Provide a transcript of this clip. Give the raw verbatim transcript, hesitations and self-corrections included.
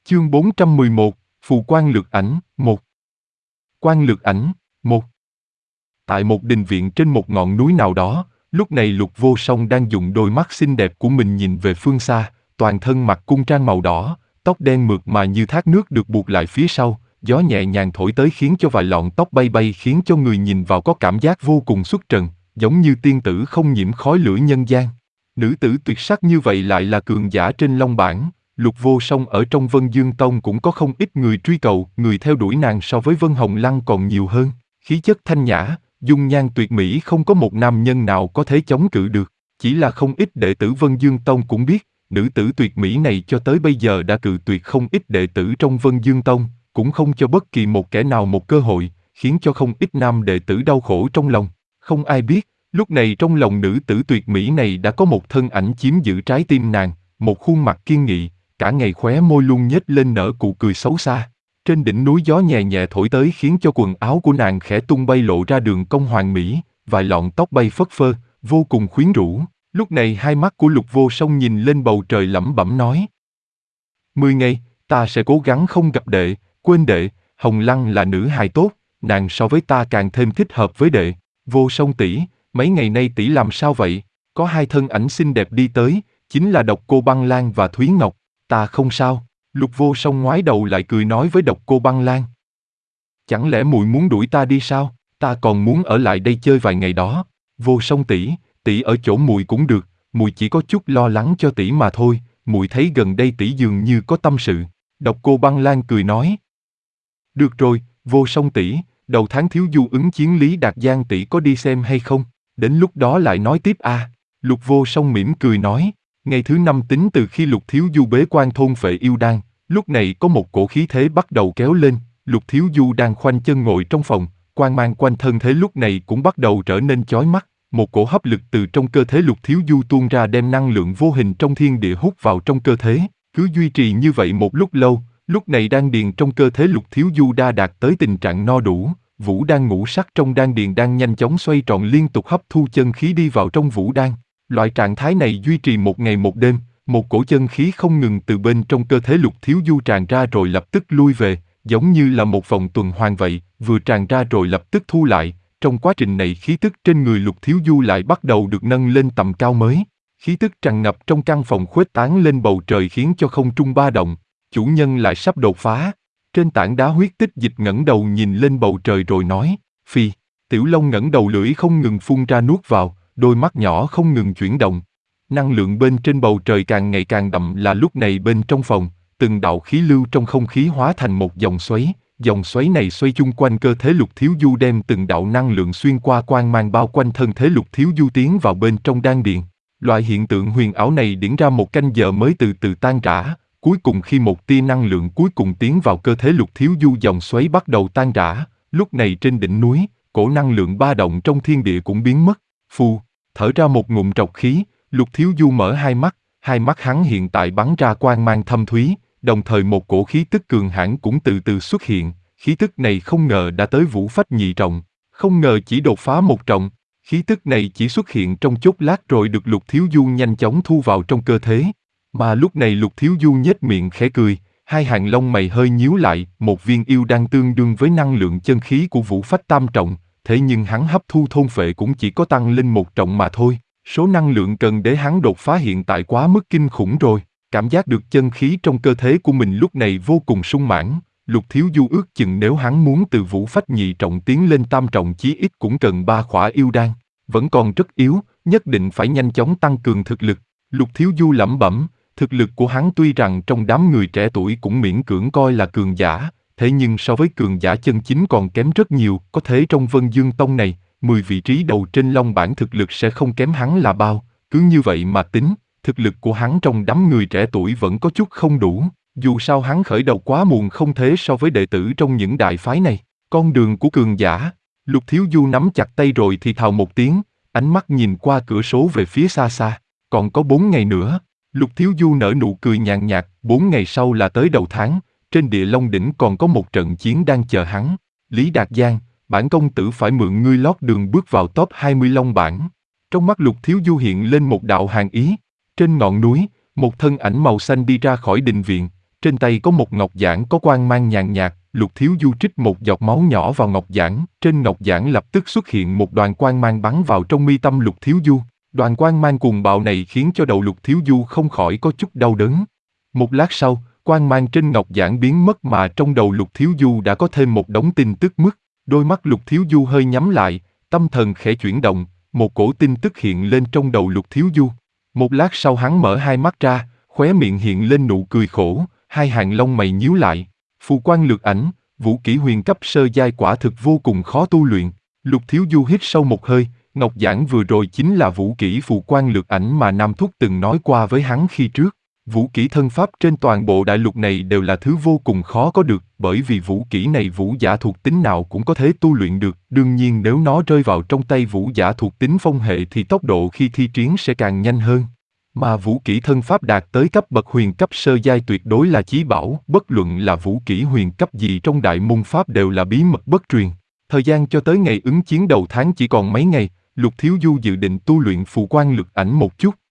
Chương bốn trăm mười một, Phù Quan Lược Ảnh, một. Quan Lược Ảnh, một. Tại một đình viện trên một ngọn núi nào đó, lúc này Lục Vô Song đang dùng đôi mắt xinh đẹp của mình nhìn về phương xa, toàn thân mặc cung trang màu đỏ, tóc đen mượt mà như thác nước được buộc lại phía sau, gió nhẹ nhàng thổi tới khiến cho vài lọn tóc bay bay khiến cho người nhìn vào có cảm giác vô cùng xuất trần, giống như tiên tử không nhiễm khói lửa nhân gian. Nữ tử tuyệt sắc như vậy lại là cường giả trên Long Bảng. Lục Vô Song ở trong Vân Dương Tông cũng có không ít người truy cầu, người theo đuổi nàng so với Vân Hồng Lăng còn nhiều hơn. Khí chất thanh nhã, dung nhan tuyệt mỹ không có một nam nhân nào có thể chống cự được. Chỉ là không ít đệ tử Vân Dương Tông cũng biết, nữ tử tuyệt mỹ này cho tới bây giờ đã cự tuyệt không ít đệ tử trong Vân Dương Tông, cũng không cho bất kỳ một kẻ nào một cơ hội, khiến cho không ít nam đệ tử đau khổ trong lòng. Không ai biết, lúc này trong lòng nữ tử tuyệt mỹ này đã có một thân ảnh chiếm giữ trái tim nàng, một khuôn mặt kiên nghị, cả ngày khóe môi luôn nhếch lên nở nụ cười xấu xa. Trên đỉnh núi gió nhẹ nhẹ thổi tới khiến cho quần áo của nàng khẽ tung bay lộ ra đường cong hoàn mỹ, vài lọn tóc bay phất phơ, vô cùng quyến rũ. Lúc này hai mắt của Lục Vô Song nhìn lên bầu trời lẩm bẩm nói: Mười ngày, ta sẽ cố gắng không gặp đệ, quên đệ, Hồng Lăng là nữ hài tốt, nàng so với ta càng thêm thích hợp với đệ. Vô Song tỷ, mấy ngày nay tỷ làm sao vậy? Có hai thân ảnh xinh đẹp đi tới, chính là Độc Cô Băng Lan và Thúy Ngọc. Ta không sao. Lục Vô Song ngoái đầu lại cười nói với Độc Cô Băng Lan: Chẳng lẽ muội muốn đuổi ta đi sao? Ta còn muốn ở lại đây chơi vài ngày đó. Vô Song tỷ, tỷ ở chỗ muội cũng được, muội chỉ có chút lo lắng cho tỷ mà thôi. Muội thấy gần đây tỷ dường như có tâm sự. Độc Cô Băng Lan cười nói: Được rồi, Vô Song tỷ, đầu tháng thiếu du ứng chiến Lý Đạt Giang tỷ có đi xem hay không? Đến lúc đó lại nói tiếp à. Lục Vô Song mỉm cười nói: Ngày thứ năm tính từ khi Lục Thiếu Du bế quan thôn phệ yêu đan, lúc này có một cổ khí thế bắt đầu kéo lên. Lục Thiếu Du đang khoanh chân ngồi trong phòng, quang mang quanh thân thế lúc này cũng bắt đầu trở nên chói mắt. Một cổ hấp lực từ trong cơ thể Lục Thiếu Du tuôn ra đem năng lượng vô hình trong thiên địa hút vào trong cơ thể. Cứ duy trì như vậy một lúc lâu, lúc này đan điền trong cơ thể Lục Thiếu Du đã đạt tới tình trạng no đủ. Vũ đan ngũ sắc trong đan điền đang nhanh chóng xoay tròn liên tục hấp thu chân khí đi vào trong vũ đan. Loại trạng thái này duy trì một ngày một đêm, một cổ chân khí không ngừng từ bên trong cơ thể Lục Thiếu Du tràn ra rồi lập tức lui về, giống như là một vòng tuần hoàn vậy, vừa tràn ra rồi lập tức thu lại. Trong quá trình này khí tức trên người Lục Thiếu Du lại bắt đầu được nâng lên tầm cao mới. Khí tức tràn ngập trong căn phòng khuếch tán lên bầu trời khiến cho không trung ba động. Chủ nhân lại sắp đột phá. Trên tảng đá huyết tích dịch ngẩng đầu nhìn lên bầu trời rồi nói: Phi. Tiểu Long ngẩng đầu lưỡi không ngừng phun ra nuốt vào, đôi mắt nhỏ không ngừng chuyển động. Năng lượng bên trên bầu trời càng ngày càng đậm là lúc này bên trong phòng, từng đạo khí lưu trong không khí hóa thành một dòng xoáy. Dòng xoáy này xoay chung quanh cơ thể Lục Thiếu Du đem từng đạo năng lượng xuyên qua quang mang bao quanh thân thể Lục Thiếu Du tiến vào bên trong đan điền. Loại hiện tượng huyền ảo này diễn ra một canh giờ mới từ từ tan rã. Cuối cùng khi một tia năng lượng cuối cùng tiến vào cơ thể Lục Thiếu Du, dòng xoáy bắt đầu tan rã. Lúc này trên đỉnh núi, cổ năng lượng ba động trong thiên địa cũng biến mất. Phù, thở ra một ngụm trọc khí, Lục Thiếu Du mở hai mắt, hai mắt hắn hiện tại bắn ra quang mang thâm thúy, đồng thời một cổ khí tức cường hãn cũng từ từ xuất hiện. Khí tức này không ngờ đã tới vũ phách nhị trọng, không ngờ chỉ đột phá một trọng. Khí tức này chỉ xuất hiện trong chốc lát rồi được Lục Thiếu Du nhanh chóng thu vào trong cơ thể. Mà lúc này Lục Thiếu Du nhếch miệng khẽ cười, hai hàng lông mày hơi nhíu lại. Một viên yêu đan tương đương với năng lượng chân khí của vũ phách tam trọng, thế nhưng hắn hấp thu thôn phệ cũng chỉ có tăng lên một trọng mà thôi. Số năng lượng cần để hắn đột phá hiện tại quá mức kinh khủng rồi. Cảm giác được chân khí trong cơ thể của mình lúc này vô cùng sung mãn. Lục Thiếu Du ước chừng nếu hắn muốn từ vũ phách nhị trọng tiến lên tam trọng chí ít cũng cần ba khỏa yêu đan. Vẫn còn rất yếu, nhất định phải nhanh chóng tăng cường thực lực. Lục Thiếu Du lẩm bẩm, thực lực của hắn tuy rằng trong đám người trẻ tuổi cũng miễn cưỡng coi là cường giả, thế nhưng so với cường giả chân chính còn kém rất nhiều. Có thể trong Vân Dương Tông này, mười vị trí đầu trên Long Bảng thực lực sẽ không kém hắn là bao. Cứ như vậy mà tính, thực lực của hắn trong đám người trẻ tuổi vẫn có chút không đủ. Dù sao hắn khởi đầu quá muộn không thế so với đệ tử trong những đại phái này. Con đường của cường giả. Lục Thiếu Du nắm chặt tay rồi thì thào một tiếng, ánh mắt nhìn qua cửa sổ về phía xa xa. Còn có bốn ngày nữa. Lục Thiếu Du nở nụ cười nhàn nhạt, bốn ngày sau là tới đầu tháng, trên địa Long đỉnh còn có một trận chiến đang chờ hắn. Lý Đạt Giang, bản công tử phải mượn ngươi lót đường bước vào top hai mươi Long bảng. Trong mắt Lục Thiếu Du hiện lên một đạo hàn ý. Trên ngọn núi, một thân ảnh màu xanh đi ra khỏi đình viện, trên tay có một ngọc giản có quang mang nhàn nhạt, Lục Thiếu Du trích một giọt máu nhỏ vào ngọc giản, trên ngọc giản lập tức xuất hiện một đoàn quang mang bắn vào trong mi tâm Lục Thiếu Du. Đoàn quang mang cuồng bạo này khiến cho đầu Lục Thiếu Du không khỏi có chút đau đớn. Một lát sau, quang mang trên ngọc giản biến mất mà trong đầu Lục Thiếu Du đã có thêm một đống tin tức mức. Đôi mắt Lục Thiếu Du hơi nhắm lại, tâm thần khẽ chuyển động, một cổ tin tức hiện lên trong đầu Lục Thiếu Du. Một lát sau hắn mở hai mắt ra, khóe miệng hiện lên nụ cười khổ, hai hàng lông mày nhíu lại. Phù quang lược ảnh, vũ kỹ huyền cấp sơ giai quả thực vô cùng khó tu luyện. Lục Thiếu Du hít sâu một hơi, ngọc giản vừa rồi chính là vũ kỹ phù quang lược ảnh mà Nam Thúc từng nói qua với hắn khi trước. Vũ kỹ thân pháp trên toàn bộ đại lục này đều là thứ vô cùng khó có được, bởi vì vũ kỹ này vũ giả thuộc tính nào cũng có thể tu luyện được. Đương nhiên nếu nó rơi vào trong tay vũ giả thuộc tính phong hệ thì tốc độ khi thi triển sẽ càng nhanh hơn. Mà vũ kỹ thân pháp đạt tới cấp bậc huyền cấp sơ giai tuyệt đối là chí bảo, bất luận là vũ kỹ huyền cấp gì trong đại môn pháp đều là bí mật bất truyền. Thời gian cho tới ngày ứng chiến đầu tháng chỉ còn mấy ngày, Lục Thiếu Du dự định tu luyện phù quang lực ảnh một chút.